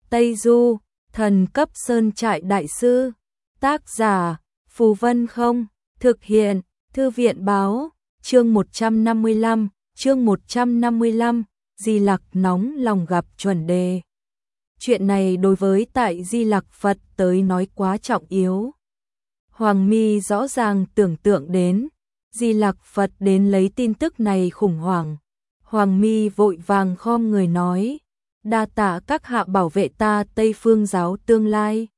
Tây Du, thần cấp sơn trại đại sư. Tác giả, Phù Vân Không. Thực hiện, Thư viện Báo. Chương 155, Di Lặc nóng lòng gặp chuẩn đề. Chuyện này đối với tại Di Lặc Phật tới nói quá trọng yếu. Hoàng Mi rõ ràng tưởng tượng đến, Di Lặc Phật đến lấy tin tức này khủng hoảng. Hoàng Mi vội vàng khom người nói, đa tạ các hạ bảo vệ ta Tây Phương giáo tương lai.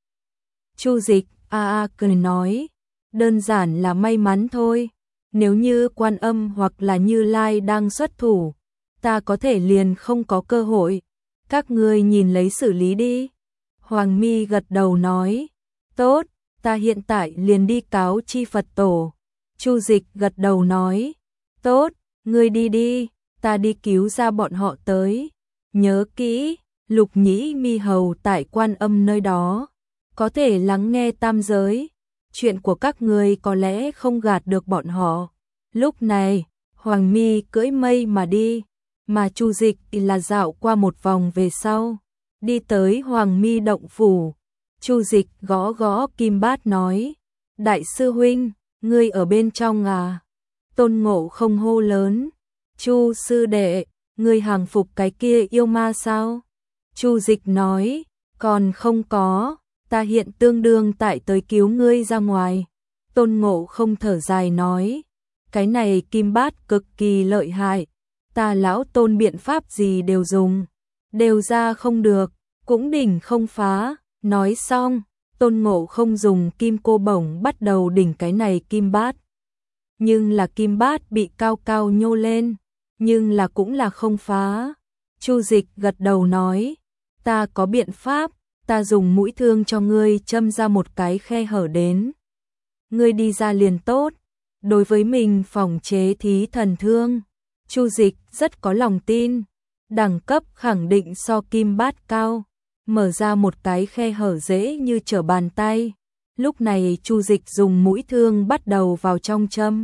Chu Dịch cười nói, đơn giản là may mắn thôi, nếu như Quan Âm hoặc là Như Lai đang xuất thủ, ta có thể liền không có cơ hội, các ngươi nhìn lấy xử lý đi. Hoàng Mi gật đầu nói, tốt, ta hiện tại liền đi cáo chi Phật tổ. Chu Dịch gật đầu nói, tốt, ngươi đi đi, ta đi cứu ra bọn họ tới. Nhớ kỹ, Lục Nhĩ Mi hầu tại Quan Âm nơi đó, có thể lắng nghe tam giới, chuyện của các ngươi có lẽ không gạt được bọn họ. Lúc này, Hoàng Mi cưỡi mây mà đi, mà Chu Dịch là dạo qua một vòng về sau, đi tới Hoàng Mi động phủ. Chu Dịch gõ gõ kim bát nói, đại sư huynh, ngươi ở bên trong à? Tôn Ngộ Không hô lớn, Chu sư đệ, ngươi hàng phục cái kia yêu ma sao? Chu Dịch nói, còn không có, ta hiện tương đương tại tới cứu ngươi ra ngoài. Tôn Ngộ Không thở dài nói, cái này kim bát cực kỳ lợi hại, ta lão Tôn biện pháp gì đều dùng, đều ra không được, cũng đỉnh không phá. Nói xong, Tôn Ngộ Không dùng kim cô bổng bắt đầu đỉnh cái này kim bát. Nhưng là kim bát bị cao cao nhô lên, nhưng là cũng là không phá. Chu Dịch gật đầu nói, ta có biện pháp, ta dùng mũi thương cho ngươi châm ra một cái khe hở đến. Ngươi đi ra liền tốt. Đối với mình phòng chế thí thần thương, Chu Dịch rất có lòng tin, đẳng cấp khẳng định so kim bát cao, mở ra một cái khe hở dễ như trở bàn tay. Lúc này Chu Dịch dùng mũi thương bắt đầu vào trong châm.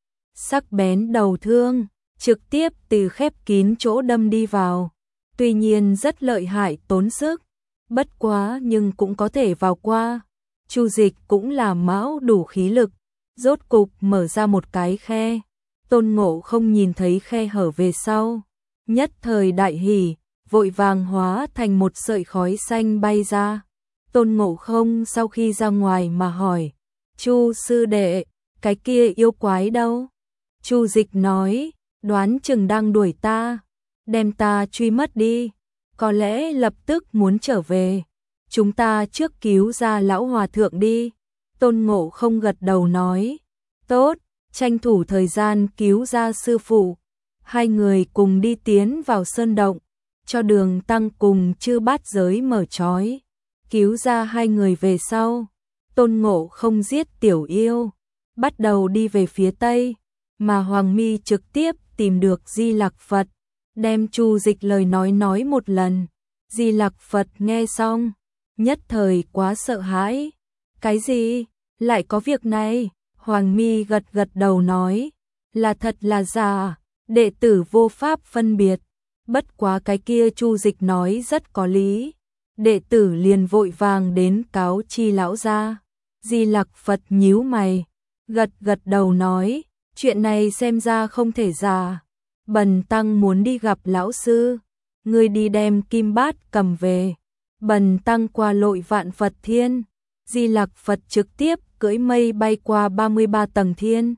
Sắc bén đầu thương, trực tiếp từ khép kín chỗ đâm đi vào. Tuy nhiên rất lợi hại tốn sức, bất quá nhưng cũng có thể vào qua. Chu Dịch cũng là mão đủ khí lực, rốt cục mở ra một cái khe. Tôn Ngộ Không nhìn thấy khe hở về sau, nhất thời đại hỉ, vội vàng hóa thành một sợi khói xanh bay ra. Tôn Ngộ Không sau khi ra ngoài mà hỏi, Chu sư đệ, cái kia yêu quái đâu? Chu Dịch nói, đoán chừng đang đuổi ta, đem ta truy mất đi, có lẽ lập tức muốn trở về. Chúng ta trước cứu ra lão hòa thượng đi. Tôn Ngộ Không gật đầu nói, tốt, tranh thủ thời gian cứu ra sư phụ. Hai người cùng đi tiến vào sơn động, cho Đường Tăng cùng Chư Bát Giới mở trói. Cứu ra hai người về sau, Tôn Ngộ Không giết tiểu yêu, bắt đầu đi về phía tây, mà Hoàng Mi trực tiếp tìm được Di Lặc Phật, đem Chu Dịch lời nói một lần. Di Lặc Phật nghe xong, nhất thời quá sợ hãi. Cái gì? Lại có việc này? Hoàng Mi gật gật đầu nói, là thật là giả, đệ tử vô pháp phân biệt. Bất quá cái kia Chu Dịch nói rất có lý, đệ tử liền vội vàng đến cáo chi lão gia. Di Lặc Phật nhíu mày, gật gật đầu nói, chuyện này xem ra không thể giả. Bần tăng muốn đi gặp lão sư, ngươi đi đem kim bát cầm về. Bần tăng qua lội vạn Phật thiên. Di Lặc Phật trực tiếp cưỡi mây bay qua 33 tầng thiên,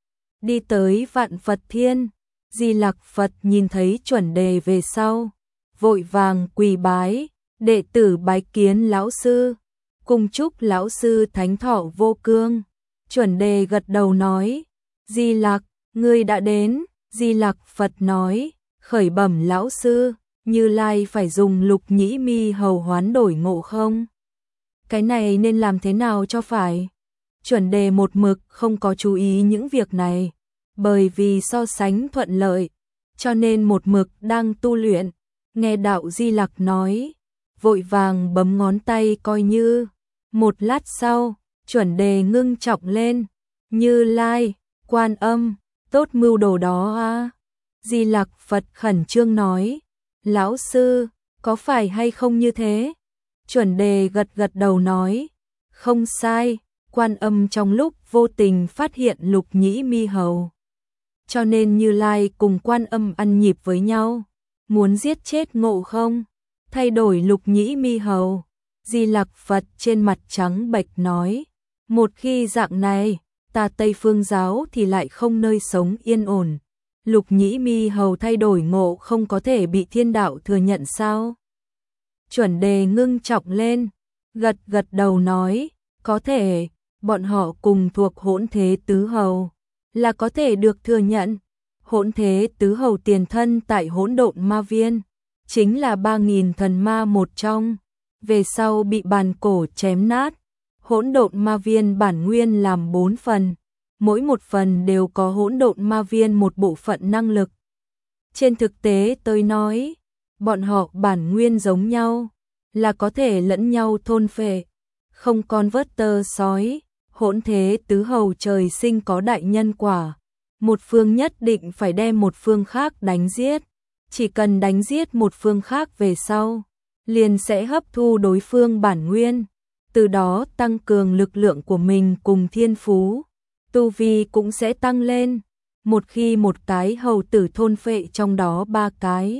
đi tới vạn Phật thiên. Di Lặc Phật nhìn thấy chuẩn đề về sau, vội vàng quỳ bái, đệ tử bái kiến lão sư, cùng chúc lão sư thánh thọ vô cương. Chuẩn đề gật đầu nói, Di Lặc, ngươi đã đến. Di Lặc Phật nói, khởi bẩm lão sư, Như Lai phải dùng Lục Nhĩ Mi hầu hoán đổi Ngộ Không. Cái này nên làm thế nào cho phải? Chuẩn đề một mực không có chú ý những việc này, bởi vì so sánh thuận lợi, cho nên một mực đang tu luyện. Nghe đạo Di Lặc nói, vội vàng bấm ngón tay coi như. Một lát sau, chuẩn đề ngưng trọng lên, Như Lai, Quan Âm, tốt mưu đồ đó a. Di Lặc Phật khẩn trương nói, lão sư, có phải hay không như thế? Chuẩn Đề gật gật đầu nói, không sai, Quan Âm trong lúc vô tình phát hiện Lục Nhĩ Mi Hầu. Cho nên Như Lai cùng Quan Âm ăn nhịp với nhau, muốn giết chết Ngộ Không, thay đổi Lục Nhĩ Mi Hầu. Di Lặc Phật trên mặt trắng bệch nói, một khi dạng này, ta Tây Phương giáo thì lại không nơi sống yên ổn. Lục Nhĩ Mi Hầu thay đổi Ngộ Không có thể bị thiên đạo thừa nhận sao? Chuẩn Đề ngưng trọng lên, gật gật đầu nói, có thể, bọn họ cùng thuộc Hỗn Thế Tứ Hầu, là có thể được thừa nhận. Hỗn Thế Tứ Hầu tiền thân tại Hỗn Độn Ma Viên, chính là 3.000 thần ma một trong, về sau bị bàn cổ chém nát. Hỗn Độn Ma Viên bản nguyên làm 4 phần, mỗi một phần đều có Hỗn Độn Ma Viên một bộ phận năng lực. Trên thực tế tôi nói, bọn họ bản nguyên giống nhau, là có thể lẫn nhau thôn phệ, không converter sói. Hỗn Thế Tứ Hầu trời sinh có đại nhân quả, một phương nhất định phải đem một phương khác đánh giết, chỉ cần đánh giết một phương khác về sau, liền sẽ hấp thu đối phương bản nguyên, từ đó tăng cường lực lượng của mình cùng thiên phú, tu vi cũng sẽ tăng lên. Một khi một cái hầu tử thôn phệ trong đó 3 cái,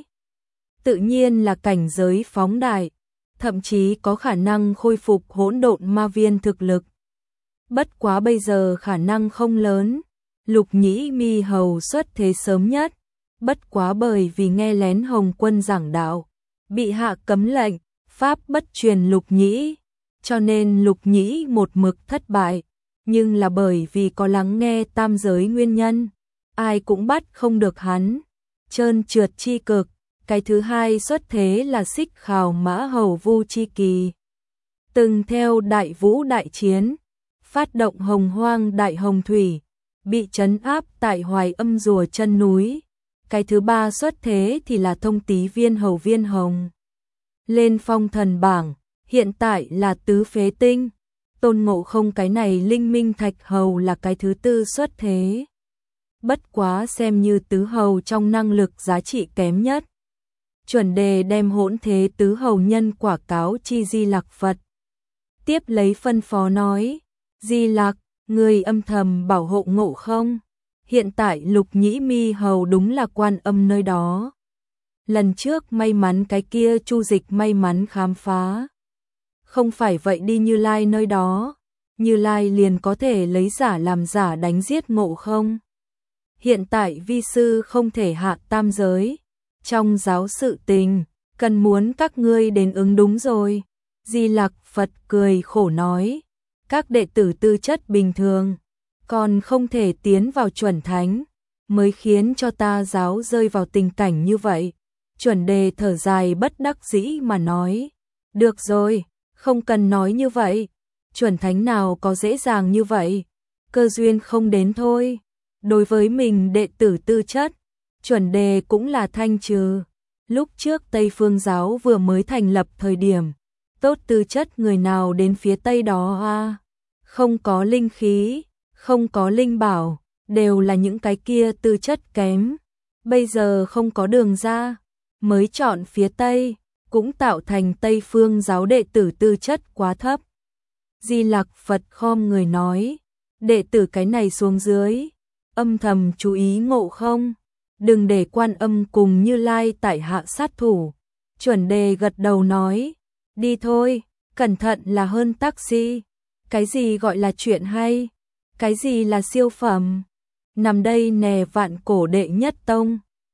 tự nhiên là cảnh giới phóng đại, thậm chí có khả năng khôi phục Hỗn Độn Ma Viên thực lực. Bất quá bây giờ khả năng không lớn, Lục Nhĩ Mi Hầu xuất thế sớm nhất, bất quá bởi vì nghe lén Hồng Quân giảng đạo, bị hạ cấm lệnh, pháp bất truyền Lục Nhĩ, cho nên Lục Nhĩ một mực thất bại, nhưng là bởi vì có lắng nghe tam giới nguyên nhân, ai cũng bắt không được hắn, trơn trượt chi cực. Cái thứ hai xuất thế là Xích Khào Mã Hầu Vu Chi Kỳ, từng theo Đại Vũ đại chiến, phát động Hồng Hoang Đại Hồng Thủy, bị trấn áp tại Hoài Âm Rùa chân núi. Cái thứ ba xuất thế thì là Thông Tý Viên Hầu Viên Hồng, lên phong thần bảng, hiện tại là tứ phế tinh. Tôn Ngộ Không cái này Linh Minh Thạch Hầu là cái thứ tư xuất thế. Bất quá xem như tứ hầu trong năng lực giá trị kém nhất. Chuẩn Đề đem Hỗn Thế Tứ Hầu nhân quả cáo chi Di Lặc Phật. Tiếp lấy phân phó nói, Di Lặc, người âm thầm bảo hộ Ngộ Không. Hiện tại Lục Nhĩ Mi Hầu đúng là Quan Âm nơi đó. Lần trước may mắn cái kia Chu Dịch may mắn khám phá. Không phải vậy đi Như Lai nơi đó, Như Lai liền có thể lấy giả làm giả đánh giết Ngộ Không. Hiện tại vi sư không thể hạ tam giới. Trong giáo sự tình, cần muốn các ngươi đến ứng đúng rồi. Di Lặc Phật cười khổ nói, các đệ tử tư chất bình thường, còn không thể tiến vào chuẩn thánh, mới khiến cho ta giáo rơi vào tình cảnh như vậy. Chuẩn Đề thở dài bất đắc dĩ mà nói, được rồi, không cần nói như vậy, chuẩn thánh nào có dễ dàng như vậy, cơ duyên không đến thôi. Đối với mình đệ tử tư chất, Chuẩn Đề cũng là thanh trừ. Lúc trước Tây Phương giáo vừa mới thành lập thời điểm, tốt tư chất người nào đến phía Tây đó a, không có linh khí, không có linh bảo, đều là những cái kia tư chất kém. Bây giờ không có đường ra, mới chọn phía Tây, cũng tạo thành Tây Phương giáo đệ tử tư chất quá thấp. Di Lặc Phật khom người nói, đệ tử cái này xuống dưới, âm thầm chú ý Ngộ Không, đừng để Quan Âm cùng Như Lai tại hạ sát thủ. Chuẩn Đề gật đầu nói, đi thôi, cẩn thận là hơn taxi. Cái gì gọi là chuyện hay, cái gì là siêu phẩm, nằm đây nè vạn cổ đệ nhất tông.